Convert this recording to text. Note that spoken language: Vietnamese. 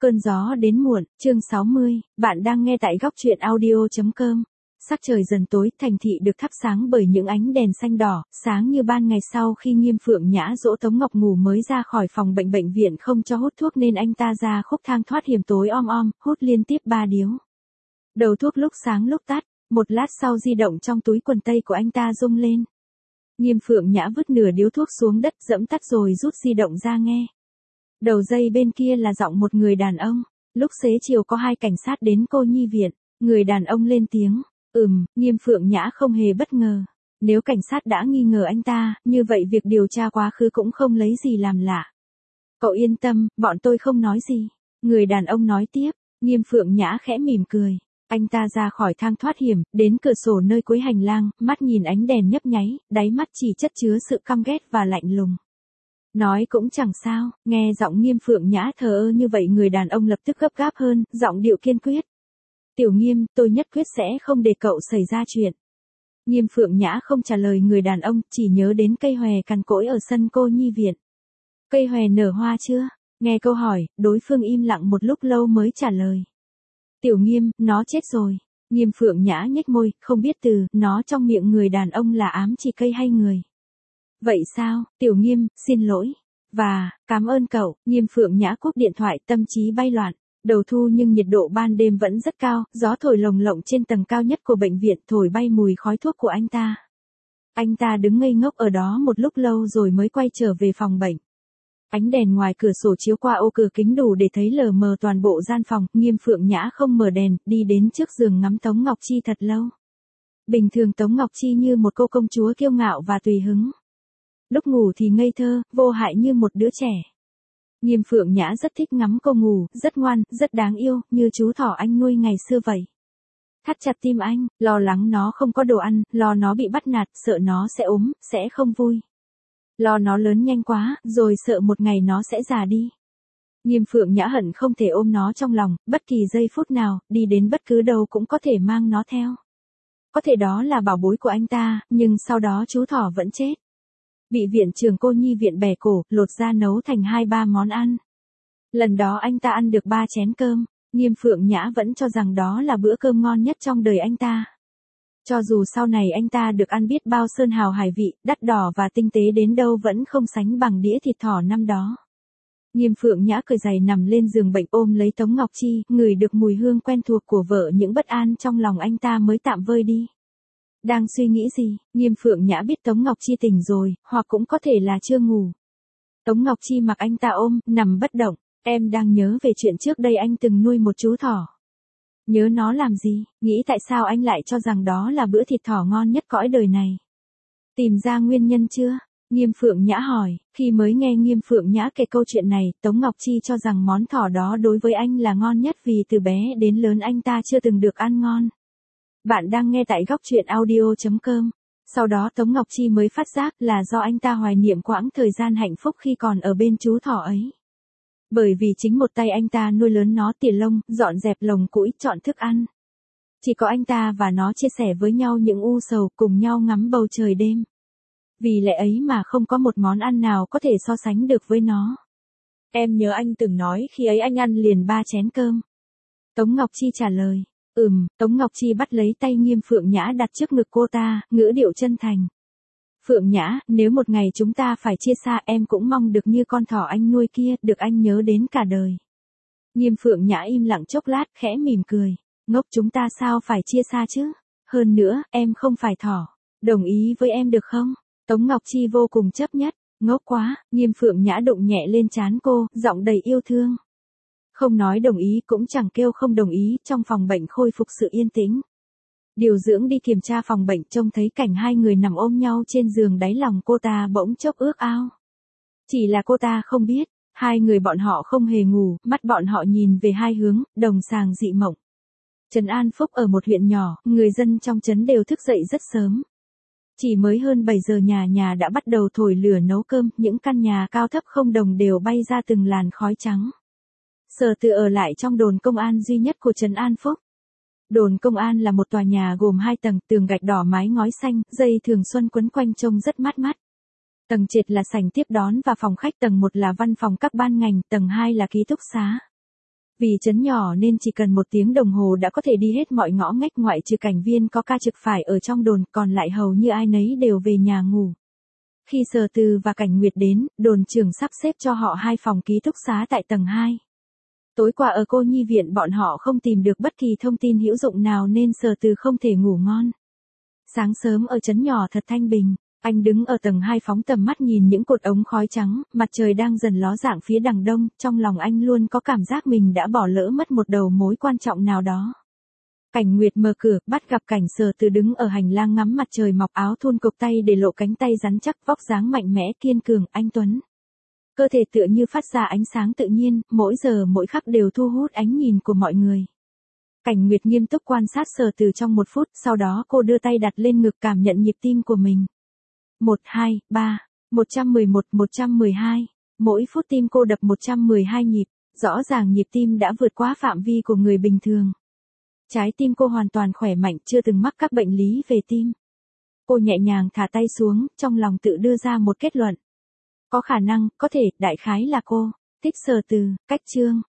Cơn gió đến muộn, chương 60, bạn đang nghe tại góc truyện audio.com. Sắc trời dần tối, thành thị được thắp sáng bởi những ánh đèn xanh đỏ, sáng như ban ngày sau khi Nghiêm Phượng Nhã dỗ Tống Ngọc ngủ mới ra khỏi phòng bệnh viện không cho hút thuốc nên anh ta ra khúc thang thoát hiểm tối hút liên tiếp 3 điếu. Đầu thuốc lúc sáng lúc tắt, một lát sau di động trong túi quần tây của anh ta rung lên. Nghiêm Phượng Nhã vứt nửa điếu thuốc xuống đất dẫm tắt rồi rút di động ra nghe. Đầu dây bên kia là giọng một người đàn ông. Lúc xế chiều có 2 cảnh sát đến cô nhi viện. Người đàn ông lên tiếng. Nghiêm Phượng Nhã không hề bất ngờ. Nếu cảnh sát đã nghi ngờ anh ta, như vậy việc điều tra quá khứ cũng không lấy gì làm lạ. Cậu yên tâm, bọn tôi không nói gì. Người đàn ông nói tiếp. Nghiêm Phượng Nhã khẽ mỉm cười. Anh ta ra khỏi thang thoát hiểm, đến cửa sổ nơi cuối hành lang, mắt nhìn ánh đèn nhấp nháy, đáy mắt chỉ chất chứa sự căm ghét và lạnh lùng. Nói cũng chẳng sao, nghe giọng Nghiêm Phượng Nhã thờ ơ như vậy người đàn ông lập tức gấp gáp hơn, giọng điệu kiên quyết. Tiểu Nghiêm, tôi nhất quyết sẽ không để cậu xảy ra chuyện. Nghiêm Phượng Nhã không trả lời người đàn ông, chỉ nhớ đến cây hòe cằn cỗi ở sân cô nhi viện. Cây hòe nở hoa chưa? Nghe câu hỏi, đối phương im lặng một lúc lâu mới trả lời. Tiểu Nghiêm, nó chết rồi. Nghiêm Phượng Nhã nhếch môi, không biết từ nó trong miệng người đàn ông là ám chỉ cây hay người. Vậy sao, Tiểu Nghiêm, xin lỗi. Và, cảm ơn cậu. Nghiêm Phượng Nhã cúp điện thoại, tâm trí bay loạn. Đầu thu nhưng nhiệt độ ban đêm vẫn rất cao, gió thổi lồng lộng trên tầng cao nhất của bệnh viện thổi bay mùi khói thuốc của anh ta. Anh ta đứng ngây ngốc ở đó một lúc lâu rồi mới quay trở về phòng bệnh. Ánh đèn ngoài cửa sổ chiếu qua ô cửa kính đủ để thấy lờ mờ toàn bộ gian phòng, Nghiêm Phượng Nhã không mở đèn, đi đến trước giường ngắm Tống Ngọc Chi thật lâu. Bình thường Tống Ngọc Chi như một cô công chúa kiêu ngạo và tùy hứng. Lúc ngủ thì ngây thơ, vô hại như một đứa trẻ. Nghiêm Phượng Nhã rất thích ngắm cô ngủ, rất ngoan, rất đáng yêu, như chú thỏ anh nuôi ngày xưa vậy. Thắt chặt tim anh, lo lắng nó không có đồ ăn, lo nó bị bắt nạt, sợ nó sẽ ốm, sẽ không vui. Lo nó lớn nhanh quá, rồi sợ một ngày nó sẽ già đi. Nghiêm Phượng Nhã hận không thể ôm nó trong lòng, bất kỳ giây phút nào, đi đến bất cứ đâu cũng có thể mang nó theo. Có thể đó là bảo bối của anh ta, nhưng sau đó chú thỏ vẫn chết. Bị viện trưởng cô nhi viện bẻ cổ, lột ra nấu thành 2-3 món ăn. Lần đó anh ta ăn được 3 chén cơm, Nghiêm Phượng Nhã vẫn cho rằng đó là bữa cơm ngon nhất trong đời anh ta. Cho dù sau này anh ta được ăn biết bao sơn hào hải vị, đắt đỏ và tinh tế đến đâu vẫn không sánh bằng đĩa thịt thỏ năm đó. Nghiêm Phượng Nhã cởi giày nằm lên giường bệnh ôm lấy Tống Ngọc Chi, ngửi được mùi hương quen thuộc của vợ những bất an trong lòng anh ta mới tạm vơi đi. Đang suy nghĩ gì, Nghiêm Phượng Nhã biết Tống Ngọc Chi tỉnh rồi, hoặc cũng có thể là chưa ngủ. Tống Ngọc Chi mặc anh ta ôm, nằm bất động, em đang nhớ về chuyện trước đây anh từng nuôi một chú thỏ. Nhớ nó làm gì, nghĩ tại sao anh lại cho rằng đó là bữa thịt thỏ ngon nhất cõi đời này. Tìm ra nguyên nhân chưa? Nghiêm Phượng Nhã hỏi, khi mới nghe Nghiêm Phượng Nhã kể câu chuyện này, Tống Ngọc Chi cho rằng món thỏ đó đối với anh là ngon nhất vì từ bé đến lớn anh ta chưa từng được ăn ngon. Bạn đang nghe tại góc truyện audio.com. Sau đó Tống Ngọc Chi mới phát giác là do anh ta hoài niệm quãng thời gian hạnh phúc khi còn ở bên chú thỏ ấy. Bởi vì chính một tay anh ta nuôi lớn nó tỉa lông, dọn dẹp lồng củi, chọn thức ăn. Chỉ có anh ta và nó chia sẻ với nhau những u sầu, cùng nhau ngắm bầu trời đêm. Vì lẽ ấy mà không có một món ăn nào có thể so sánh được với nó. Em nhớ anh từng nói khi ấy anh ăn liền 3 chén cơm. Tống Ngọc Chi trả lời. Tống Ngọc Chi bắt lấy tay Nghiêm Phượng Nhã đặt trước ngực cô ta, ngữ điệu chân thành. Phượng Nhã, nếu một ngày chúng ta phải chia xa em cũng mong được như con thỏ anh nuôi kia, được anh nhớ đến cả đời. Nghiêm Phượng Nhã im lặng chốc lát, khẽ mỉm cười. Ngốc, chúng ta sao phải chia xa chứ? Hơn nữa, em không phải thỏ. Đồng ý với em được không? Tống Ngọc Chi vô cùng chấp nhất. Ngốc quá, Nghiêm Phượng Nhã đụng nhẹ lên trán cô, giọng đầy yêu thương. Không nói đồng ý cũng chẳng kêu không đồng ý, trong phòng bệnh khôi phục sự yên tĩnh. Điều dưỡng đi kiểm tra phòng bệnh trông thấy cảnh 2 người nằm ôm nhau trên giường, đáy lòng cô ta bỗng chốc ước ao. Chỉ là cô ta không biết, 2 người bọn họ không hề ngủ, mắt bọn họ nhìn về 2 hướng, đồng sàng dị mộng. Trấn An Phúc ở một huyện nhỏ, người dân trong trấn đều thức dậy rất sớm. Chỉ mới hơn 7 giờ nhà đã bắt đầu thổi lửa nấu cơm, những căn nhà cao thấp không đồng đều bay ra từng làn khói trắng. Sở Từ ở lại trong đồn công an duy nhất của Trấn An Phúc. Đồn công an là một tòa nhà gồm 2 tầng, tường gạch đỏ mái ngói xanh, dây thường xuân quấn quanh trông rất mát mắt. Tầng trệt là sảnh tiếp đón và phòng khách, tầng 1 là văn phòng các ban ngành, tầng 2 là ký túc xá. Vì trấn nhỏ nên chỉ cần 1 tiếng đồng hồ đã có thể đi hết mọi ngõ ngách ngoại trừ cảnh viên có ca trực phải ở trong đồn, còn lại hầu như ai nấy đều về nhà ngủ. Khi Sở Từ và Cảnh Nguyệt đến, đồn trưởng sắp xếp cho họ 2 phòng ký túc xá tại tầng 2. Tối qua ở cô nhi viện bọn họ không tìm được bất kỳ thông tin hữu dụng nào nên Sở Từ không thể ngủ ngon. Sáng sớm ở trấn nhỏ thật thanh bình, anh đứng ở tầng 2 phóng tầm mắt nhìn những cột ống khói trắng, mặt trời đang dần ló dạng phía đằng đông, trong lòng anh luôn có cảm giác mình đã bỏ lỡ mất một đầu mối quan trọng nào đó. Cảnh Nguyệt mở cửa, bắt gặp Cảnh Sở Từ đứng ở hành lang ngắm mặt trời mọc, áo thun cộc tay để lộ cánh tay rắn chắc, vóc dáng mạnh mẽ kiên cường, anh tuấn. Cơ thể tựa như phát ra ánh sáng tự nhiên, mỗi giờ mỗi khắc đều thu hút ánh nhìn của mọi người. Cảnh Nguyệt nghiêm túc quan sát Sở Từ trong 1 phút, sau đó cô đưa tay đặt lên ngực cảm nhận nhịp tim của mình. 1, 2, 3, 111, 112. Mỗi phút tim cô đập 112 nhịp, rõ ràng nhịp tim đã vượt quá phạm vi của người bình thường. Trái tim cô hoàn toàn khỏe mạnh, chưa từng mắc các bệnh lý về tim. Cô nhẹ nhàng thả tay xuống, trong lòng tự đưa ra một kết luận. Có khả năng, có thể, đại khái là cô thích Sở Từ. Cách chương